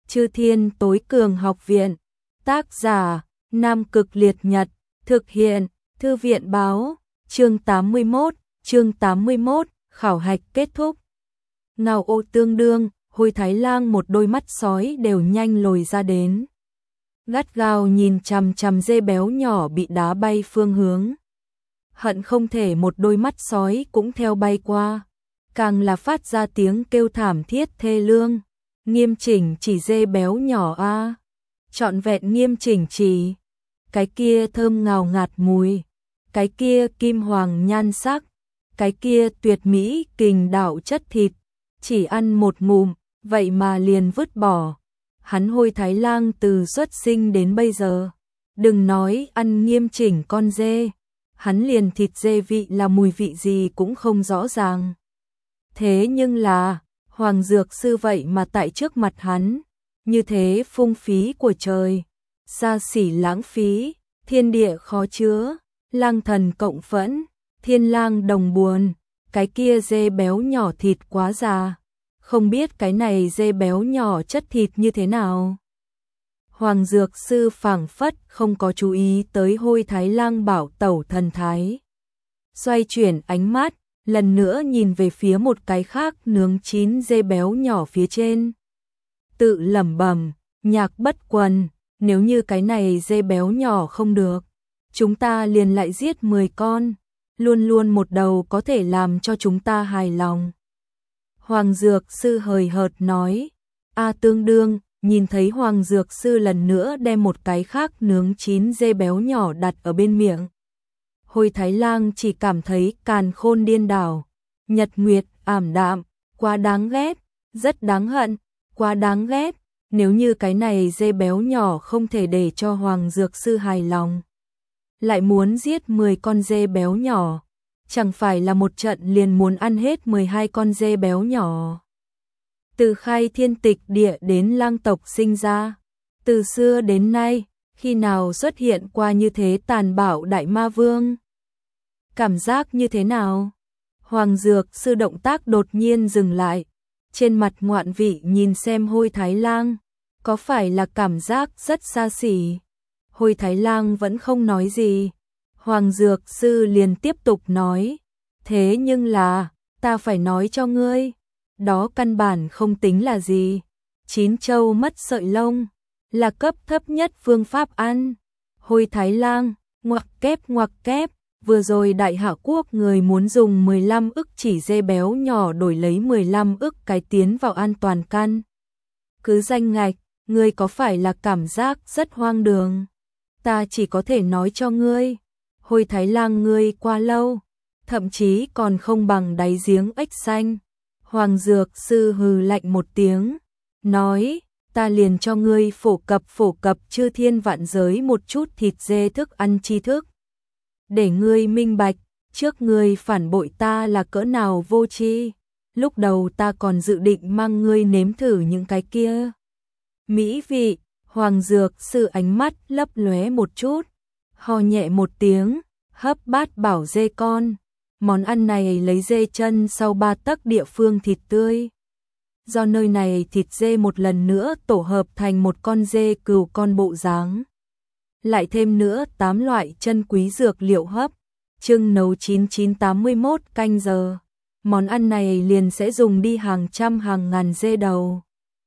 Chư Thiên Tối Cường Học Viện. Tác giả: Nam Cực Liệt Nhật. Thực hiện: Thư viện báo. Chương 81, khảo hạch kết thúc. Ngao Ô tương đương, Hôi Thái Lang một đôi mắt sói đều nhanh lồi ra đến. Gắt gao nhìn chằm chằm dê béo nhỏ bị đá bay phương hướng. Hận không thể một đôi mắt sói cũng theo bay qua. Càng là phát ra tiếng kêu thảm thiết thê lương. Nghiêm chỉnh chỉ dê béo nhỏ a, trọn vẹn nghiêm chỉnh chỉ. Cái kia thơm ngào ngạt mùi, cái kia kim hoàng nhan sắc, cái kia tuyệt mỹ kình đạo chất thịt, chỉ ăn một ngụm, vậy mà liền vứt bỏ. Hắn Hôi Thái Lang từ xuất sinh đến bây giờ, đừng nói ăn nghiêm chỉnh con dê, hắn liền thịt dê vị là mùi vị gì cũng không rõ ràng. Thế nhưng là, Hoàng Dược Sư vậy mà tại trước mặt hắn, như thế phung phí của trời, xa xỉ lãng phí, thiên địa khó chứa, lang thần cộng phẫn, thiên lang đồng buồn, cái kia dê béo nhỏ thịt quá già, không biết cái này dê béo nhỏ chất thịt như thế nào. Hoàng Dược Sư phảng phất không có chú ý tới Hôi Thái Lang bảo tẩu thần thái. Xoay chuyển ánh mắt, lần nữa nhìn về phía một cái khác nướng chín dê béo nhỏ phía trên. Tự lẩm bẩm, nhạc bất quần, nếu như cái này dê béo nhỏ không được, chúng ta liền lại giết 10 con, luôn luôn một đầu có thể làm cho chúng ta hài lòng. Hoàng Dược Sư hời hợt nói, tương đương, nhìn thấy Hoàng Dược Sư lần nữa đem một cái khác nướng chín dê béo nhỏ đặt ở bên miệng. Hôi Thái Lang chỉ cảm thấy càn khôn điên đảo, nhật nguyệt ảm đạm, quá đáng ghét, rất đáng hận, quá đáng ghét. Nếu như cái này dê béo nhỏ không thể để cho Hoàng Dược Sư hài lòng, lại muốn giết 10 con dê béo nhỏ, chẳng phải là một trận liền muốn ăn hết 12 con dê béo nhỏ. Từ khai thiên tịch địa đến lang tộc sinh ra, từ xưa đến nay, khi nào xuất hiện qua như thế tàn bạo đại ma vương? Cảm giác như thế nào? Hoàng Dược Sư động tác đột nhiên dừng lại, trên mặt ngoạn vị nhìn xem Hôi Thái Lang, có phải là cảm giác rất xa xỉ? Hôi Thái Lang vẫn không nói gì. Hoàng Dược Sư liền tiếp tục nói, thế nhưng là, ta phải nói cho ngươi, đó căn bản không tính là gì. 9 châu mất sợi lông, là cấp thấp nhất phương pháp ăn. Hôi Thái Lang, ngoặc kép, vừa rồi Đại Hạ Quốc người muốn dùng 15 ức chỉ dê béo nhỏ đổi lấy 15 ức cái tiến vào an toàn căn. Cứ danh ngạch, ngươi có phải là cảm giác rất hoang đường? Ta chỉ có thể nói cho ngươi, Hôi Thái Lang ngươi quá lâu, thậm chí còn không bằng đáy giếng ếch xanh. Hoàng Dược Sư hừ lạnh một tiếng, nói, ta liền cho ngươi phổ cập chư thiên vạn giới một chút thịt dê thức ăn tri thức. Để ngươi minh bạch, trước ngươi phản bội ta là cỡ nào vô tri. Lúc đầu ta còn dự định mang ngươi nếm thử những cái kia mỹ vị. Hoàng Dược Sư ánh mắt lấp lóe một chút, ho nhẹ một tiếng, hấp bát bảo dê con. Món ăn này lấy dê chân sau 3 tấc địa phương thịt tươi. Do nơi này thịt dê một lần nữa tổ hợp thành một con dê cừu con bộ dáng. Lại thêm nữa 8 loại chân quý dược liệu hấp. Chưng nấu 9981 canh giờ. Món ăn này liền sẽ dùng đi hàng trăm hàng ngàn dê đầu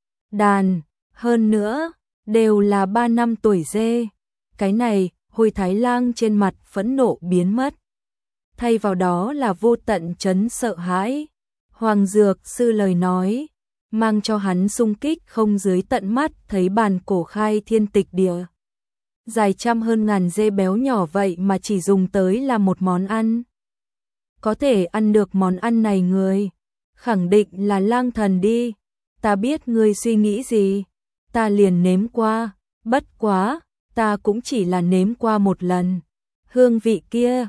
đàn. Hơn nữa, đều là 3 năm tuổi dê. Cái này, Hôi Thái Lang trên mặt phẫn nộ biến mất. Thay vào đó là vô tận chấn sợ hãi. Hoàng Dược Sư lời nói, mang cho hắn xung kích không dưới tận mắt thấy bàn cổ khai thiên tịch địa. Dài trăm hơn ngàn dê béo nhỏ vậy mà chỉ dùng tới là một món ăn. Có thể ăn được món ăn này người, khẳng định là lang thần đi. Ta biết ngươi suy nghĩ gì, ta liền nếm qua, bất quá, ta cũng chỉ là nếm qua một lần. Hương vị kia,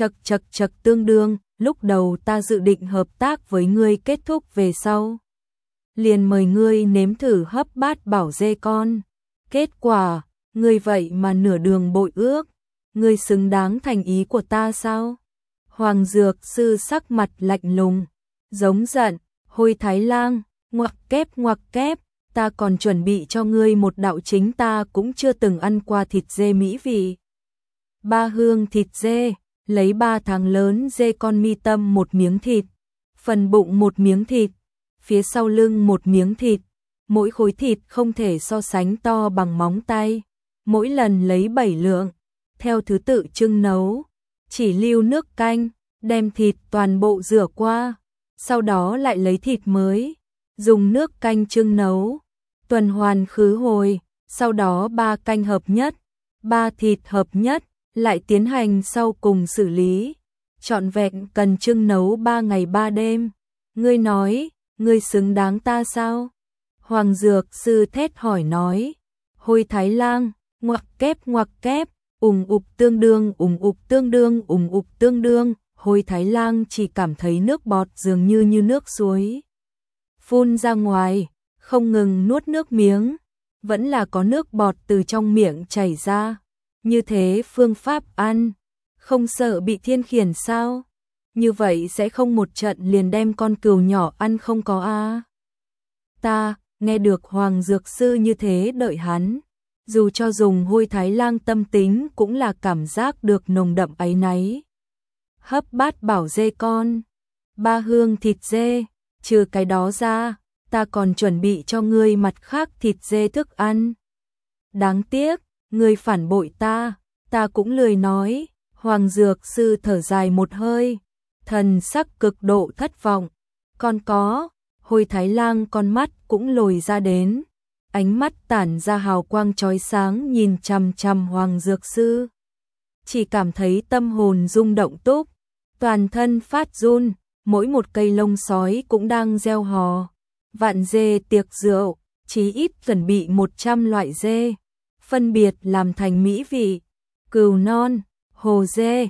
chật tương đương, lúc đầu ta dự định hợp tác với ngươi kết thúc về sau. Liền mời ngươi nếm thử hấp bát bảo dê con. Kết quả, ngươi vậy mà nửa đường bội ước, ngươi xứng đáng thành ý của ta sao? Hoàng Dược Sư sắc mặt lạnh lùng, giống giận, Hôi Thái Lang, ngoặc kép, ta còn chuẩn bị cho ngươi một đạo chính ta cũng chưa từng ăn qua thịt dê mỹ vị. 3 hương thịt dê, lấy 3 thằng lớn dê con mi tâm một miếng thịt, phần bụng một miếng thịt, phía sau lưng một miếng thịt, mỗi khối thịt không thể so sánh to bằng móng tay, mỗi lần lấy 7 lượng, theo thứ tự chưng nấu, chỉ lưu nước canh, đem thịt toàn bộ rửa qua, sau đó lại lấy thịt mới, dùng nước canh chưng nấu, tuần hoàn khứ hồi, sau đó 3 canh hợp nhất, 3 thịt hợp nhất, lại tiến hành sau cùng xử lý. Trọn vẹn cần chưng nấu 3 ngày 3 đêm. Ngươi nói, ngươi xứng đáng ta sao? Hoàng Dược Sư thét hỏi nói. Hôi Thái Lang, ngoặc kép, ục tương đương, ục tương đương, ục tương đương. Hôi Thái Lang chỉ cảm thấy nước bọt dường như nước suối phun ra ngoài, không ngừng nuốt nước miếng, vẫn là có nước bọt từ trong miệng chảy ra. Như thế phương pháp ăn, không sợ bị thiên khiển sao? Như vậy sẽ không một trận liền đem con cừu nhỏ ăn không có a. Ta, nghe được Hoàng Dược Sư như thế đợi hắn, dù cho dùng Hôi Thái Lang tâm tính cũng là cảm giác được nồng đậm áy náy. Hấp bát bảo dê con, 3 hương thịt dê, trừ cái đó ra, ta còn chuẩn bị cho ngươi mặt khác thịt dê thức ăn. Đáng tiếc, ngươi phản bội ta cũng lười nói. Hoàng Dược Sư thở dài một hơi, thần sắc cực độ thất vọng. Còn có, Hôi Thái Lang con mắt cũng lồi ra đến, ánh mắt tản ra hào quang chói sáng nhìn chằm chằm Hoàng Dược Sư. Chỉ cảm thấy tâm hồn rung động túc, toàn thân phát run, mỗi một cây lông sói cũng đang reo hò. Vạn dê tiệc rượu, chí ít chuẩn bị 100 loại dê, phân biệt làm thành mỹ vị, cừu non, hồ dê,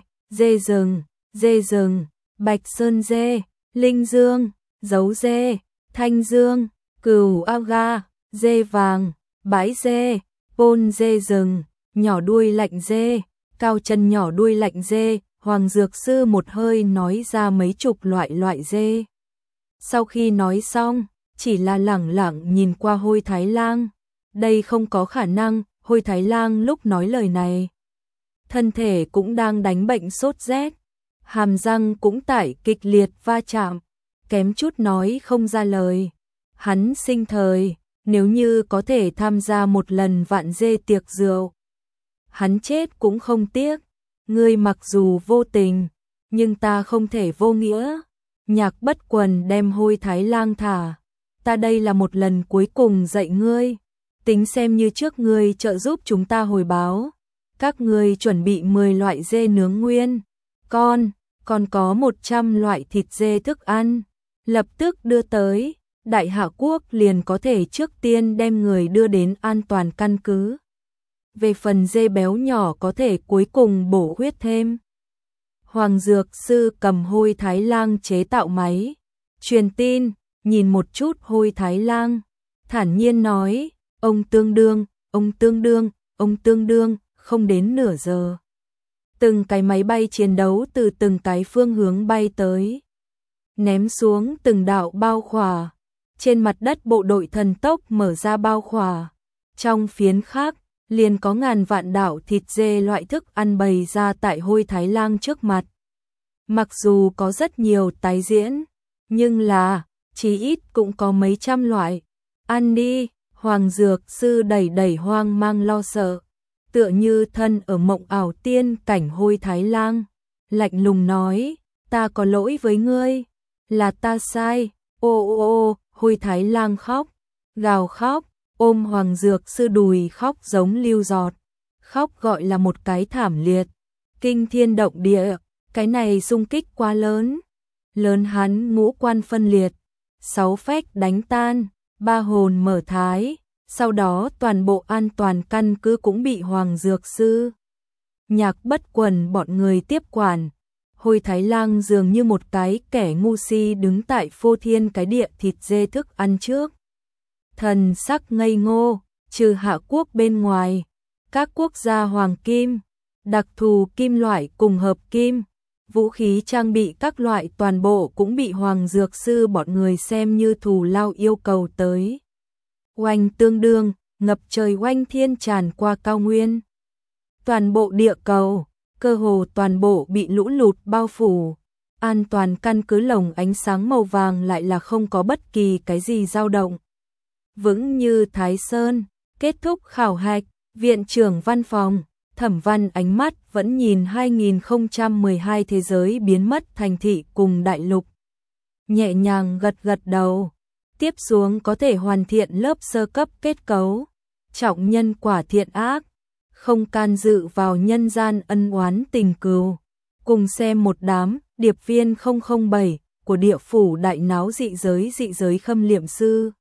dê rừng, bạch sơn dê, linh dương, dấu dê, thanh dương, cừu aga, dê vàng, bãi dê, pôn dê rừng, nhỏ đuôi lạnh dê, cao chân nhỏ đuôi lạnh dê. Hoàng Dược Sư một hơi nói ra mấy chục loại dê. Sau khi nói xong, chỉ là lẳng lặng nhìn qua Hôi Thái Lang. Đây không có khả năng. Hôi Thái Lang lúc nói lời này, thân thể cũng đang đánh bệnh sốt rét, hàm răng cũng tại kịch liệt va chạm, kém chút nói không ra lời. Hắn sinh thời, nếu như có thể tham gia một lần vạn dê tiệc rượu, hắn chết cũng không tiếc. Ngươi mặc dù vô tình, nhưng ta không thể vô nghĩa. Nhạc Bất Quần đem Hôi Thái Lang thả. Ta đây là một lần cuối cùng dạy ngươi. Tính xem như trước ngươi trợ giúp chúng ta hồi báo. Các ngươi chuẩn bị 10 loại dê nướng nguyên. Còn có 100 loại thịt dê thức ăn. Lập tức đưa tới. Đại Hạ Quốc liền có thể trước tiên đem người đưa đến an toàn căn cứ. Về phần dê béo nhỏ có thể cuối cùng bổ huyết thêm. Hoàng Dược Sư cầm Hôi Thái Lang chế tạo máy, truyền tin, nhìn một chút Hôi Thái Lang, thản nhiên nói, ông tương đương, không đến nửa giờ. Từng cái máy bay chiến đấu từ từng cái phương hướng bay tới, ném xuống từng đạo bao khỏa. Trên mặt đất bộ đội thần tốc mở ra bao khỏa, trong phiến khác liền có ngàn vạn đạo thịt dê loại thức ăn bày ra tại Hôi Thái Lang trước mặt. Mặc dù có rất nhiều tái diễn, nhưng là, chí ít cũng có mấy trăm loại. Ăn đi, Hoàng Dược Sư đẩy hoang mang lo sợ, tựa như thân ở mộng ảo tiên cảnh Hôi Thái Lang, lạnh lùng nói, ta có lỗi với ngươi, là ta sai. Ô, Hôi Thái Lang khóc, gào khóc, ôm Hoàng Dược Sư đùi khóc giống lưu giọt, khóc gọi là một cái thảm liệt, kinh thiên động địa, cái này xung kích quá lớn, hắn ngũ quan phân liệt, 6 phách đánh tan, 3 hồn mở thái, sau đó toàn bộ an toàn căn cứ cũng bị Hoàng Dược Sư, Nhạc Bất Quần bọn người tiếp quản. Hôi Thái Lang dường như một cái kẻ ngu si đứng tại phô thiên cái địa thịt dê thức ăn trước. Thần sắc ngây ngô, trừ Hạ Quốc bên ngoài, các quốc gia hoàng kim, đặc thù kim loại cùng hợp kim, vũ khí trang bị các loại toàn bộ cũng bị Hoàng Dược Sư bọn người xem như thù lao yêu cầu tới. oanh tương đương, ngập trời oanh thiên tràn qua cao nguyên. Toàn bộ địa cầu, cơ hồ toàn bộ bị lũ lụt bao phủ. An toàn căn cứ lồng ánh sáng màu vàng lại là không có bất kỳ cái gì dao động. Vững như Thái Sơn, kết thúc khảo hạch, viện trưởng văn phòng, Thẩm Văn ánh mắt vẫn nhìn 2012 thế giới biến mất thành thị cùng đại lục. Nhẹ nhàng gật gật đầu, tiếp xuống có thể hoàn thiện lớp sơ cấp kết cấu, trọng nhân quả thiện ác, không can dự vào nhân gian ân oán tình cừu. Cùng xem một đám điệp viên 007 của địa phủ đại náo dị giới khâm liệm sư.